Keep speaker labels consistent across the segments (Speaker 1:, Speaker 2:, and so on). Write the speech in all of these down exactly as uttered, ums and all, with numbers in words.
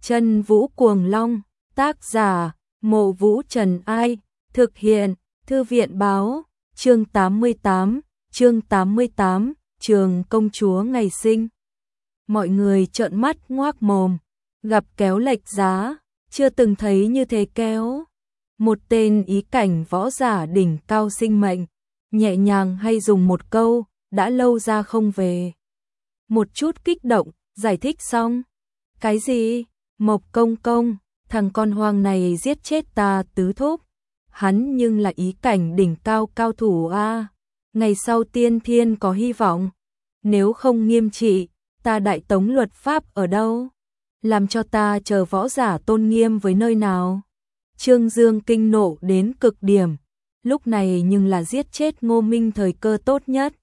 Speaker 1: Chân Vũ Cuồng Long, tác giả, Mộ Vũ Trần Ai, thực hiện, Thư viện Báo, chương tám mươi tám, chương tám mươi tám, Trường Công Chúa ngày sinh. Mọi người trợn mắt ngoác mồm, gặp kéo lệch giá, chưa từng thấy như thế kéo. Một tên ý cảnh võ giả đỉnh cao sinh mệnh, nhẹ nhàng hay dùng một câu, đã lâu ra không về. Một chút kích động, giải thích xong. Cái gì? Mộc công công, thằng con hoang này giết chết ta tứ thúc. Hắn nhưng là ý cảnh đỉnh cao cao thủ a. Ngày sau tiên thiên có hy vọng. Nếu không nghiêm trị, ta đại tống luật pháp ở đâu? Làm cho ta chờ võ giả tôn nghiêm với nơi nào? Trương Dương kinh nộ đến cực điểm. Lúc này nhưng là giết chết Ngô Minh thời cơ tốt nhất.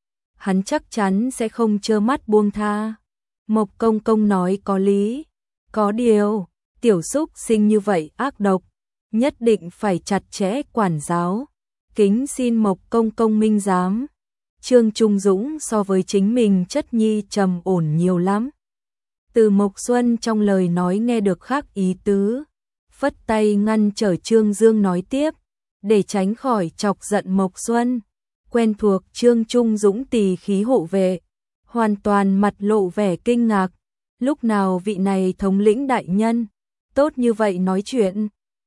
Speaker 1: Hắn chắc chắn sẽ không trơ mắt buông tha. Mộc công công nói có lý. Có điều, tiểu xúc sinh như vậy ác độc, nhất định phải chặt chẽ quản giáo. Kính xin Mộc công công minh giám. Trương Trung Dũng so với chính mình chất nhi trầm ổn nhiều lắm. Từ Mộc Xuân trong lời nói nghe được khác ý tứ, phất tay ngăn trở Trương Dương nói tiếp, để tránh khỏi chọc giận Mộc Xuân. Quen thuộc Trương Trung Dũng tỳ khí hộ vệ, hoàn toàn mặt lộ vẻ kinh ngạc. Lúc nào vị này thống lĩnh đại nhân, tốt như vậy nói chuyện.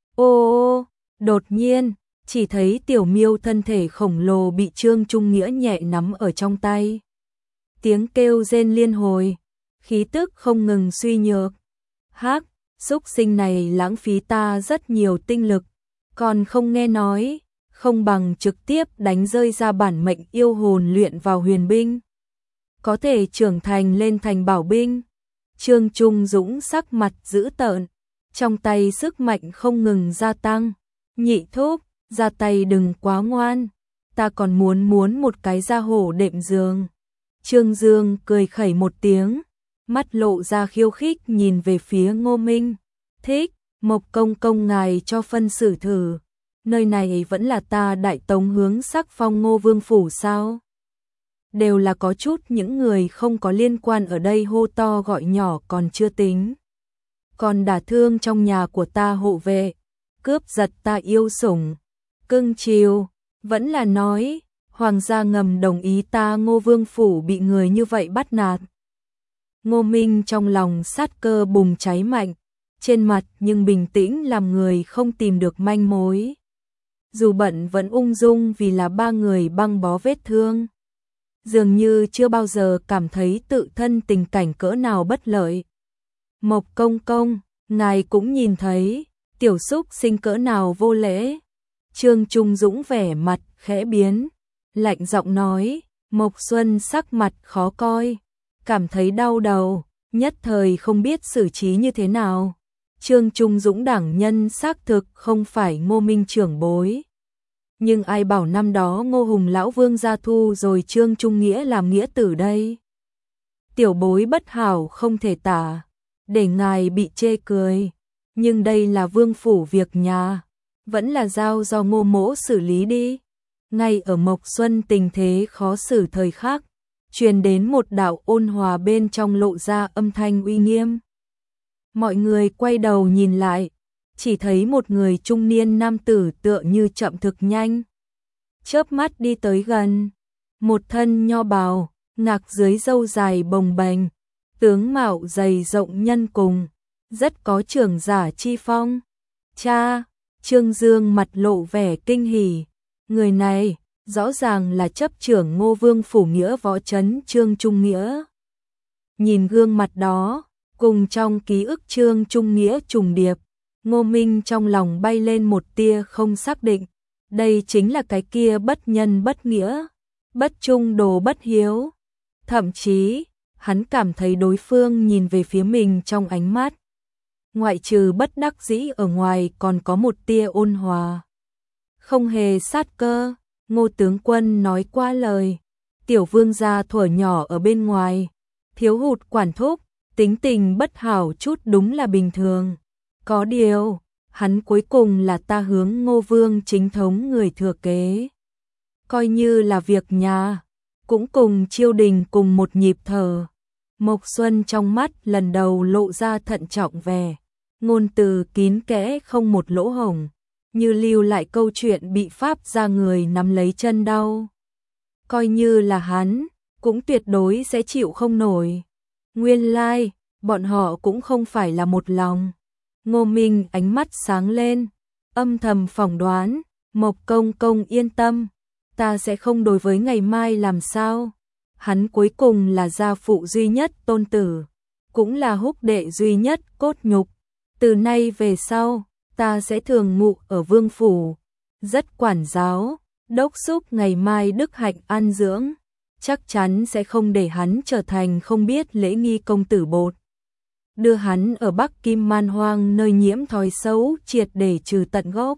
Speaker 1: Ô ô, đột nhiên, chỉ thấy tiểu miêu thân thể khổng lồ bị Trương Trung Nghĩa nhẹ nắm ở trong tay. Tiếng kêu rên liên hồi, khí tức không ngừng suy nhược. Hắc, xúc sinh này lãng phí ta rất nhiều tinh lực, còn không nghe nói, không bằng trực tiếp đánh rơi ra bản mệnh yêu hồn luyện vào huyền binh. Có thể trưởng thành lên thành bảo binh. Trương Trung Dũng sắc mặt dữ tợn, trong tay sức mạnh không ngừng gia tăng. Nhị thúc, ra tay đừng quá ngoan, ta còn muốn muốn một cái da hổ đệm giường. Trương Dương cười khẩy một tiếng, mắt lộ ra khiêu khích nhìn về phía Ngô Minh. Thích, Mộc công công ngài cho phân xử thử, nơi này vẫn là ta đại tống hướng sắc phong Ngô Vương phủ sao? Đều là có chút những người không có liên quan ở đây hô to gọi nhỏ còn chưa tính. Còn đả thương trong nhà của ta hộ vệ, cướp giật ta yêu sủng, cưng chiều, vẫn là nói, hoàng gia ngầm đồng ý ta Ngô Vương phủ bị người như vậy bắt nạt. Ngô Minh trong lòng sát cơ bùng cháy mạnh, trên mặt nhưng bình tĩnh làm người không tìm được manh mối. Dù bận vẫn ung dung vì là ba người băng bó vết thương. Dường như chưa bao giờ cảm thấy tự thân tình cảnh cỡ nào bất lợi. Mộc công công, ngài cũng nhìn thấy, tiểu xúc sinh cỡ nào vô lễ. Trương Trung Dũng vẻ mặt khẽ biến, lạnh giọng nói. Mộc Xuân sắc mặt khó coi, cảm thấy đau đầu, nhất thời không biết xử trí như thế nào. Trương Trung Dũng đẳng nhân xác thực không phải Ngô Minh trưởng bối. Nhưng ai bảo năm đó Ngô Hùng lão vương gia thu rồi Trương Trung Nghĩa làm nghĩa tử đây. Tiểu bối bất hảo không thể tả, để ngài bị chê cười. Nhưng đây là vương phủ việc nhà, vẫn là giao do Ngô mỗ xử lý đi. Ngay ở Mộc Xuân tình thế khó xử thời khắc, truyền đến một đạo ôn hòa bên trong lộ ra âm thanh uy nghiêm. Mọi người quay đầu nhìn lại, chỉ thấy một người trung niên nam tử tựa như chậm thực nhanh. Chớp mắt đi tới gần, một thân nho bào, ngạc dưới râu dài bồng bềnh, tướng mạo dày rộng nhân cùng, rất có trưởng giả chi phong. Cha, Trương Dương mặt lộ vẻ kinh hỉ, người này rõ ràng là chấp trưởng Ngô Vương phủ Nghĩa võ trấn Trương Trung Nghĩa. Nhìn gương mặt đó, cùng trong ký ức Trương Trung Nghĩa trùng điệp, Ngô Minh trong lòng bay lên một tia không xác định, đây chính là cái kia bất nhân bất nghĩa, bất trung đồ bất hiếu. Thậm chí, hắn cảm thấy đối phương nhìn về phía mình trong ánh mắt, ngoại trừ bất đắc dĩ ở ngoài còn có một tia ôn hòa. Không hề sát cơ, Ngô tướng quân nói qua lời, tiểu vương gia thuở nhỏ ở bên ngoài, thiếu hụt quản thúc, tính tình bất hảo chút đúng là bình thường. Có điều, hắn cuối cùng là ta hướng Ngô Vương chính thống người thừa kế. Coi như là việc nhà, cũng cùng triều đình cùng một nhịp thở. Mộc Xuân trong mắt lần đầu lộ ra thận trọng vẻ, ngôn từ kín kẽ không một lỗ hổng, như lưu lại câu chuyện bị pháp gia người nắm lấy chân đau. Coi như là hắn, cũng tuyệt đối sẽ chịu không nổi. Nguyên lai, like, bọn họ cũng không phải là một lòng. Ngô Minh ánh mắt sáng lên, âm thầm phỏng đoán, Mộc công công yên tâm, ta sẽ không đối với ngày mai làm sao. Hắn cuối cùng là gia phụ duy nhất tôn tử, cũng là húc đệ duy nhất cốt nhục. Từ nay về sau, ta sẽ thường ngụ ở vương phủ, rất quản giáo, đốc xúc ngày mai đức hạnh an dưỡng, chắc chắn sẽ không để hắn trở thành không biết lễ nghi công tử bột. Đưa hắn ở Bắc Kim Man Hoang nơi nhiễm thói xấu triệt để trừ tận gốc.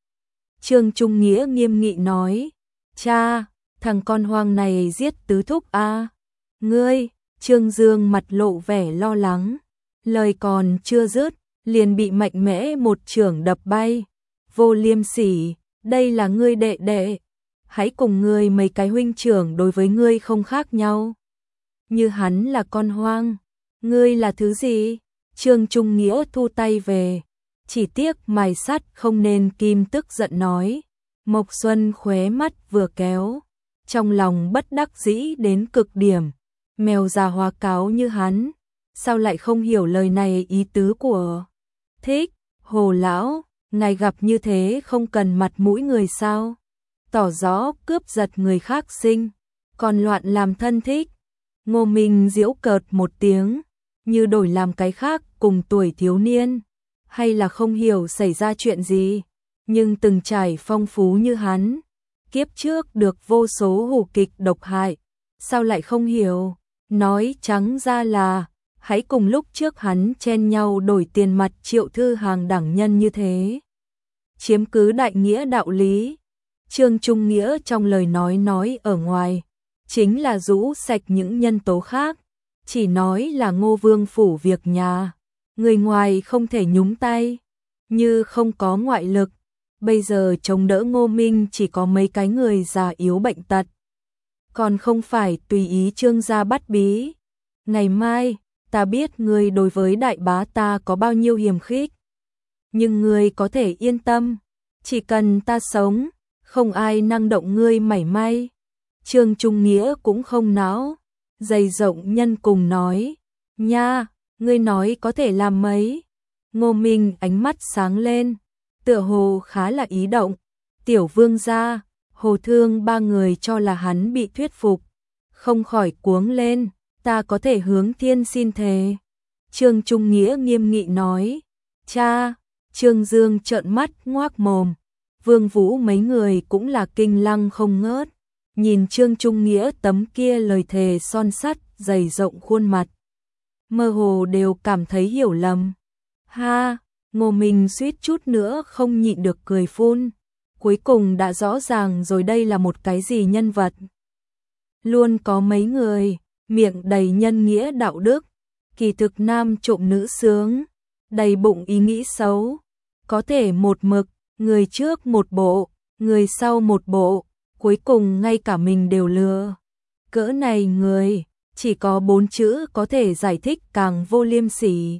Speaker 1: Trương Trung Nghĩa nghiêm nghị nói, cha, thằng con hoang này giết tứ thúc a à? Ngươi, Trương Dương mặt lộ vẻ lo lắng, lời còn chưa dứt, liền bị mạnh mẽ một chưởng đập bay. Vô liêm sỉ, đây là ngươi đệ đệ, hãy cùng ngươi mấy cái huynh trưởng đối với ngươi không khác nhau. Như hắn là con hoang, ngươi là thứ gì? Trương Trung Nghĩa thu tay về, chỉ tiếc mài sắt không nên kim, tức giận nói. Mộc Xuân khóe mắt vừa kéo, trong lòng bất đắc dĩ đến cực điểm, mèo già hóa cáo như hắn, sao lại không hiểu lời này ý tứ của Thích, Hồ lão, ngài gặp như thế không cần mặt mũi người sao? Tỏ rõ cướp giật người khác sinh, còn loạn làm thân thích. Ngô Minh giễu cợt một tiếng, như đổi làm cái khác cùng tuổi thiếu niên, hay là không hiểu xảy ra chuyện gì, nhưng từng trải phong phú như hắn, kiếp trước được vô số hủ kịch độc hại, sao lại không hiểu? Nói trắng ra là, hãy cùng lúc trước hắn chen nhau đổi tiền mặt triệu thư hàng đẳng nhân như thế, chiếm cứ đại nghĩa đạo lý. Trương Trung Nghĩa trong lời nói nói ở ngoài, chính là rũ sạch những nhân tố khác, chỉ nói là Ngô Vương phủ việc nhà, người ngoài không thể nhúng tay, như không có ngoại lực. Bây giờ chống đỡ Ngô Minh chỉ có mấy cái người già yếu bệnh tật, còn không phải tùy ý Trương gia bắt bí. Ngày mai, ta biết ngươi đối với đại bá ta có bao nhiêu hiềm khích, nhưng ngươi có thể yên tâm, chỉ cần ta sống, không ai năng động ngươi mảy may. Trương Trung Nghĩa cũng không náo, dày rộng nhân cùng nói, nha, ngươi nói có thể làm mấy. Ngô Minh ánh mắt sáng lên, tựa hồ khá là ý động. Tiểu vương gia, Hồ Thương ba người cho là hắn bị thuyết phục, không khỏi cuống lên, ta có thể hướng thiên xin thề. Trương Trung Nghĩa nghiêm nghị nói, cha. Trương Dương trợn mắt ngoác mồm, Vương Vũ mấy người cũng là kinh lăng không ngớt, nhìn Trương Trung Nghĩa tấm kia lời thề son sắt dày rộng khuôn mặt, mơ hồ đều cảm thấy hiểu lầm. Ha, Ngô Minh suýt chút nữa không nhịn được cười phun, cuối cùng đã rõ ràng rồi đây là một cái gì nhân vật. Luôn có mấy người, miệng đầy nhân nghĩa đạo đức, kỳ thực nam trộm nữ sướng, đầy bụng ý nghĩ xấu, có thể một mực, người trước một bộ, người sau một bộ, cuối cùng ngay cả mình đều lừa. Cỡ này người, chỉ có bốn chữ có thể giải thích càng vô liêm sỉ.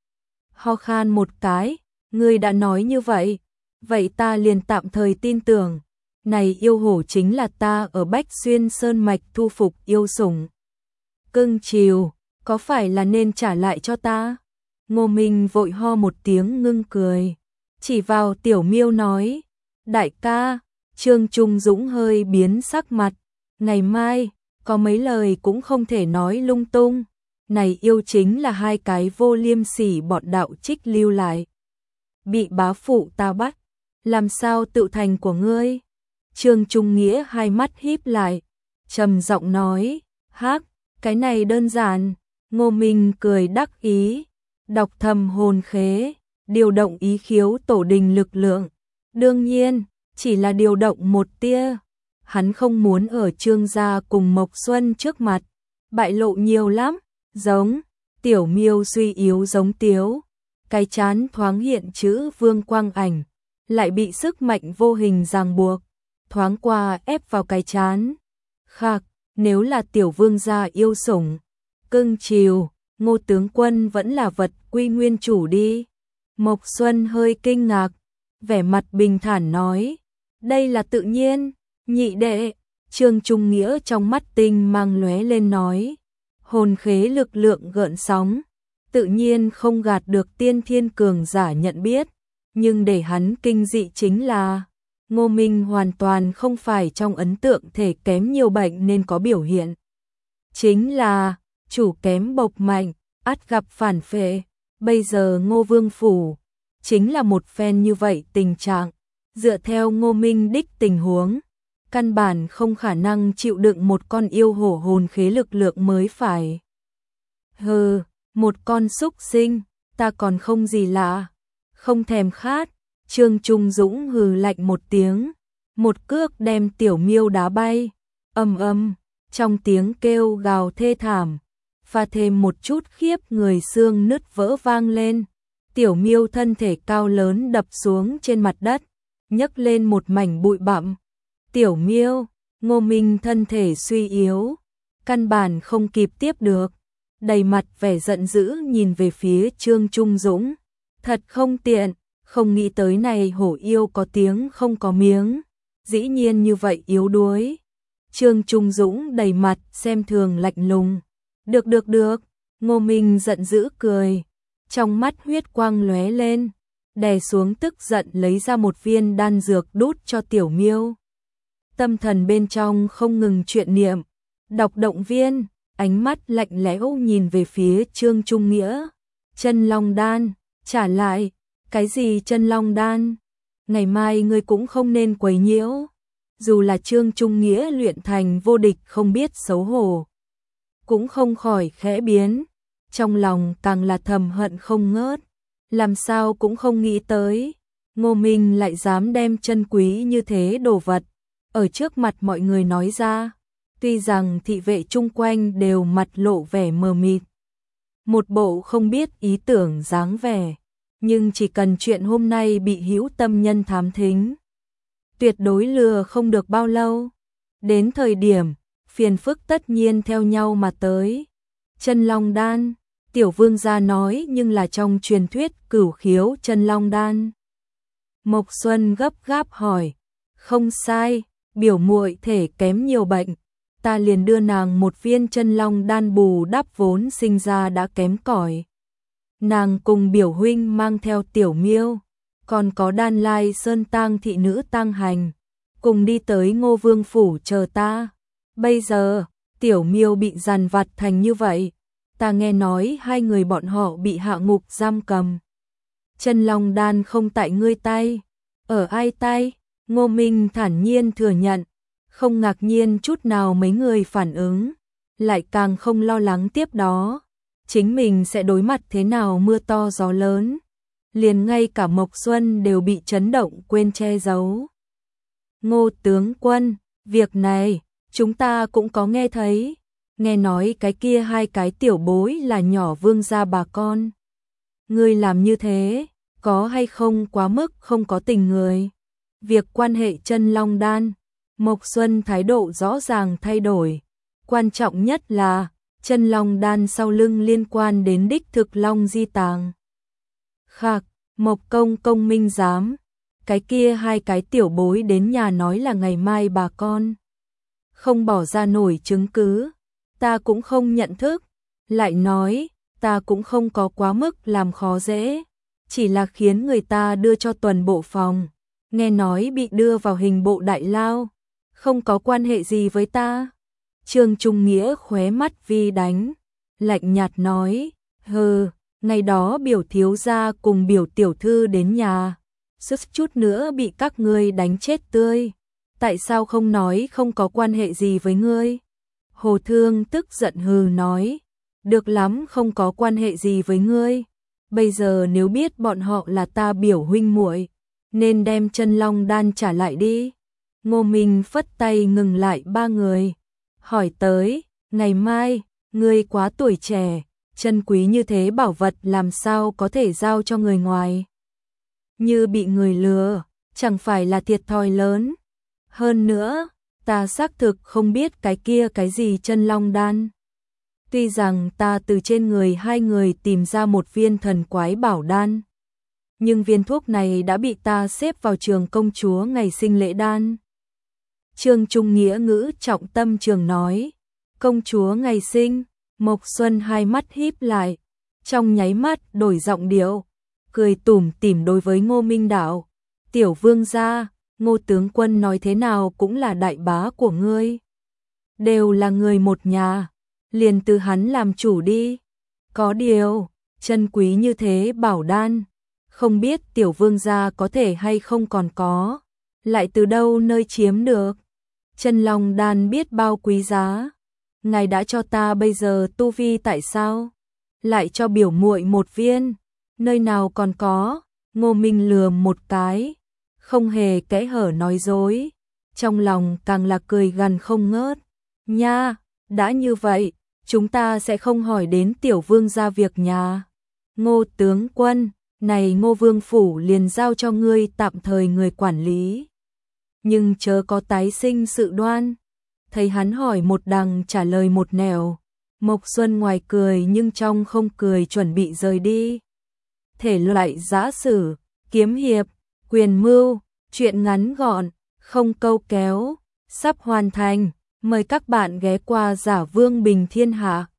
Speaker 1: Ho khan một cái, ngươi đã nói như vậy, vậy ta liền tạm thời tin tưởng, này yêu hổ chính là ta ở Bách Xuyên Sơn Mạch thu phục yêu sủng. Cưng chiều, có phải là nên trả lại cho ta? Ngô Minh vội ho một tiếng ngưng cười, chỉ vào Tiểu Miêu nói, đại ca. Trương Trung Dũng hơi biến sắc mặt, ngày mai, có mấy lời cũng không thể nói lung tung, này yêu chính là hai cái vô liêm sỉ bọn đạo trích lưu lại. Bị bá phụ ta bắt, làm sao tự thành của ngươi? Trương Trung Nghĩa hai mắt híp lại, trầm giọng nói, hắc, cái này đơn giản. Ngô Minh cười đắc ý, đọc thầm hồn khế, điều động ý khiếu tổ đình lực lượng. Đương nhiên, chỉ là điều động một tia, hắn không muốn ở Trương gia cùng Mộc Xuân trước mặt bại lộ nhiều lắm, giống Tiểu Miêu suy yếu giống tiếu, cái chán thoáng hiện chữ vương quang ảnh, lại bị sức mạnh vô hình ràng buộc, thoáng qua ép vào cái chán. Khạc, nếu là tiểu vương gia yêu sủng, cưng chiều, Ngô tướng quân vẫn là vật quy nguyên chủ đi. Mộc Xuân hơi kinh ngạc, vẻ mặt bình thản nói, đây là tự nhiên, nhị đệ. Trương Trung Nghĩa trong mắt tinh mang lóe lên nói, hồn khế lực lượng gợn sóng, tự nhiên không gạt được tiên thiên cường giả nhận biết, nhưng để hắn kinh dị chính là Ngô Minh hoàn toàn không phải trong ấn tượng thể kém nhiều bệnh nên có biểu hiện. Chính là chủ kém bộc mạnh, ắt gặp phản phệ, bây giờ Ngô Vương Phủ chính là một phen như vậy tình trạng, dựa theo Ngô Minh đích tình huống, căn bản không khả năng chịu đựng một con yêu hổ hồn khế lực lượng mới phải. Hừ, một con súc sinh, ta còn không gì lạ, không thèm khát. Trương Trung Dũng hừ lạnh một tiếng, một cước đem Tiểu Miêu đá bay, ầm ầm, trong tiếng kêu gào thê thảm, pha thêm một chút khiếp người xương nứt vỡ vang lên. Tiểu Miêu thân thể cao lớn đập xuống trên mặt đất, nhấc lên một mảnh bụi bặm. Tiểu Miêu, Ngô Minh thân thể suy yếu, căn bản không kịp tiếp được, đầy mặt vẻ giận dữ nhìn về phía Trương Trung Dũng, thật không tiện, không nghĩ tới này hổ yêu có tiếng không có miếng, dĩ nhiên như vậy yếu đuối. Trương Trung Dũng đầy mặt xem thường lạnh lùng, được được được, Ngô Minh giận dữ cười, trong mắt huyết quang lóe lên, đè xuống tức giận lấy ra một viên đan dược đút cho Tiểu Miêu. Tâm thần bên trong không ngừng chuyện niệm, đọc động viên, ánh mắt lạnh lẽo nhìn về phía Trương Trung Nghĩa. Chân Long Đan, trả lại, cái gì Chân Long Đan? Ngày mai ngươi cũng không nên quấy nhiễu. Dù là Trương Trung Nghĩa luyện thành vô địch không biết xấu hổ, cũng không khỏi khẽ biến, trong lòng càng là thầm hận không ngớt, làm sao cũng không nghĩ tới, Ngô Minh lại dám đem chân quý như thế đồ vật ở trước mặt mọi người nói ra. Tuy rằng thị vệ chung quanh đều mặt lộ vẻ mờ mịt, một bộ không biết ý tưởng dáng vẻ, nhưng chỉ cần chuyện hôm nay bị hữu tâm nhân thám thính, tuyệt đối lừa không được bao lâu. Đến thời điểm, phiền phức tất nhiên theo nhau mà tới. Chân Long Đan, Tiểu Vương gia nói nhưng là trong truyền thuyết cửu khiếu Chân Long Đan. Mộc Xuân gấp gáp hỏi, không sai, biểu muội thể kém nhiều bệnh, ta liền đưa nàng một viên Chân Long Đan bù đắp vốn sinh ra đã kém cỏi. Nàng cùng biểu huynh mang theo Tiểu Miêu, còn có Đan Lai Sơn tang thị nữ tang hành, cùng đi tới Ngô Vương Phủ chờ ta. Bây giờ, Tiểu Miêu bị dằn vặt thành như vậy, ta nghe nói hai người bọn họ bị hạ ngục giam cầm. Chân Long Đan không tại ngươi tay, ở ai tay? Ngô Minh thản nhiên thừa nhận, không ngạc nhiên chút nào mấy người phản ứng, lại càng không lo lắng tiếp đó chính mình sẽ đối mặt thế nào mưa to gió lớn. Liền ngay cả Mộc Xuân đều bị chấn động quên che giấu. Ngô tướng quân, việc này chúng ta cũng có nghe thấy, nghe nói cái kia hai cái tiểu bối là nhỏ vương gia bà con. Ngươi làm như thế, có hay không quá mức không có tình người? Việc quan hệ Chân Long Đan, Mộc Xuân thái độ rõ ràng thay đổi. Quan trọng nhất là, Chân Long Đan sau lưng liên quan đến đích thực Long Di Tàng. Khạc, Mộc công công minh giám, cái kia hai cái tiểu bối đến nhà nói là ngày mai bà con không bỏ ra nổi chứng cứ, ta cũng không nhận thức, lại nói, ta cũng không có quá mức làm khó dễ, chỉ là khiến người ta đưa cho tuần bộ phòng, nghe nói bị đưa vào hình bộ đại lao, không có quan hệ gì với ta. Trương Trung Nghĩa khóe mắt vi đánh, lạnh nhạt nói, hừ, ngày đó biểu thiếu gia cùng biểu tiểu thư đến nhà, suýt chút nữa bị các ngươi đánh chết tươi, tại sao không nói không có quan hệ gì với ngươi? Hồ Thương tức giận hừ nói, được lắm, không có quan hệ gì với ngươi, bây giờ nếu biết bọn họ là ta biểu huynh muội, nên đem Chân Long Đan trả lại đi. Ngô Minh phất tay ngừng lại ba người, hỏi tới, ngày mai, ngươi quá tuổi trẻ, chân quý như thế bảo vật làm sao có thể giao cho người ngoài? Như bị người lừa, chẳng phải là thiệt thòi lớn. Hơn nữa, ta xác thực không biết cái kia cái gì Chân Long Đan. Tuy rằng ta từ trên người hai người tìm ra một viên thần quái bảo đan, nhưng viên thuốc này đã bị ta xếp vào trường công chúa ngày sinh lễ đan. Trương Trung Nghĩa ngữ trọng tâm trường nói, công chúa ngày sinh, Mộc Xuân hai mắt híp lại, trong nháy mắt đổi giọng điệu, cười tủm tỉm đối với Ngô Minh Đạo, tiểu vương gia, Ngô tướng quân nói thế nào cũng là đại bá của ngươi. Đều là người một nhà, liền từ hắn làm chủ đi. Có điều, chân quý như thế bảo đan, không biết tiểu vương gia có thể hay không còn có, lại từ đâu nơi chiếm được. Chân long đan biết bao quý giá, ngài đã cho ta bây giờ tu vi tại sao? Lại cho biểu muội một viên, nơi nào còn có? Ngô Minh lườm một cái, không hề kẽ hở nói dối, trong lòng càng là cười gằn không ngớt. Nha, đã như vậy, chúng ta sẽ không hỏi đến tiểu vương gia việc nhà. Ngô tướng quân, này Ngô vương phủ liền giao cho ngươi tạm thời người quản lý. Nhưng chớ có tái sinh sự đoan. Thấy hắn hỏi một đằng trả lời một nẻo, Mộc Xuân ngoài cười nhưng trong không cười chuẩn bị rời đi. Thể loại giã sử, kiếm hiệp, quyền mưu, chuyện ngắn gọn, không câu kéo, sắp hoàn thành. Mời các bạn ghé qua Giả Vương Bình Thiên Hạ.